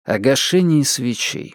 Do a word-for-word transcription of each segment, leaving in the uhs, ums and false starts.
О гашении свечей.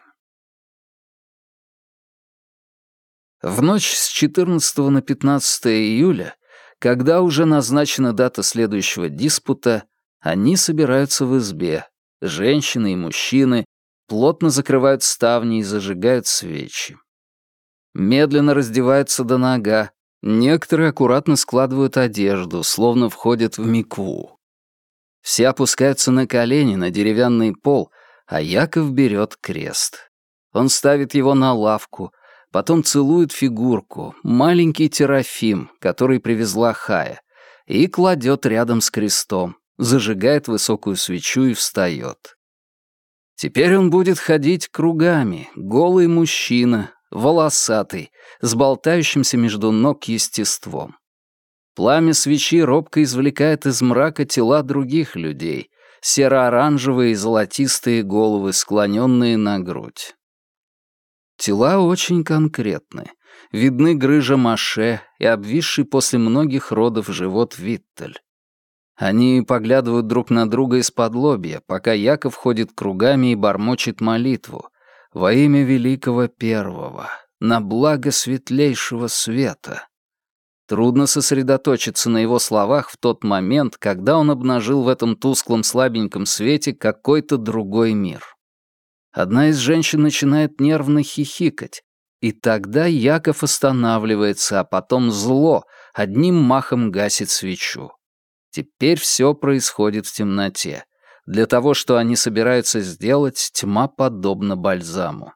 В ночь с четырнадцатого на пятнадцатое июля, когда уже назначена дата следующего диспута, они собираются в избе, женщины и мужчины, плотно закрывают ставни и зажигают свечи. Медленно раздеваются до нога, некоторые аккуратно складывают одежду, словно входят в микву. Все опускаются на колени на деревянный пол, а Яков берет крест. Он ставит его на лавку, потом целует фигурку, маленький терафим, который привезла Хая, и кладет рядом с крестом, зажигает высокую свечу и встает. Теперь он будет ходить кругами, голый мужчина, волосатый, с болтающимся между ног естеством. Пламя свечи робко извлекает из мрака тела других людей, серо-оранжевые и золотистые головы, склоненные на грудь. Тела очень конкретны. Видны грыжа Маше и обвисший после многих родов живот Виттель. Они поглядывают друг на друга из-под лобья, пока Яков ходит кругами и бормочет молитву во имя Великого Первого, на благо светлейшего света. Трудно сосредоточиться на его словах в тот момент, когда он обнажил в этом тусклом слабеньком свете какой-то другой мир. Одна из женщин начинает нервно хихикать, и тогда Яков останавливается, а потом зло одним махом гасит свечу. Теперь все происходит в темноте. Для того, что они собираются сделать, тьма подобна бальзаму.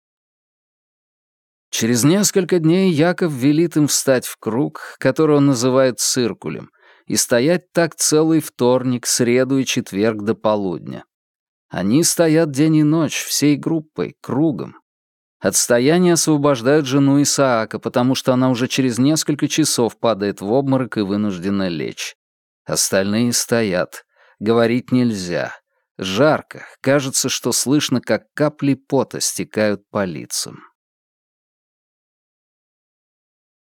Через несколько дней Яков велит им встать в круг, который он называет циркулем, и стоять так целый вторник, среду и четверг до полудня. Они стоят день и ночь, всей группой, кругом. От стояния освобождают жену Исаака, потому что она уже через несколько часов падает в обморок и вынуждена лечь. Остальные стоят. Говорить нельзя. Жарко. Кажется, что слышно, как капли пота стекают по лицам.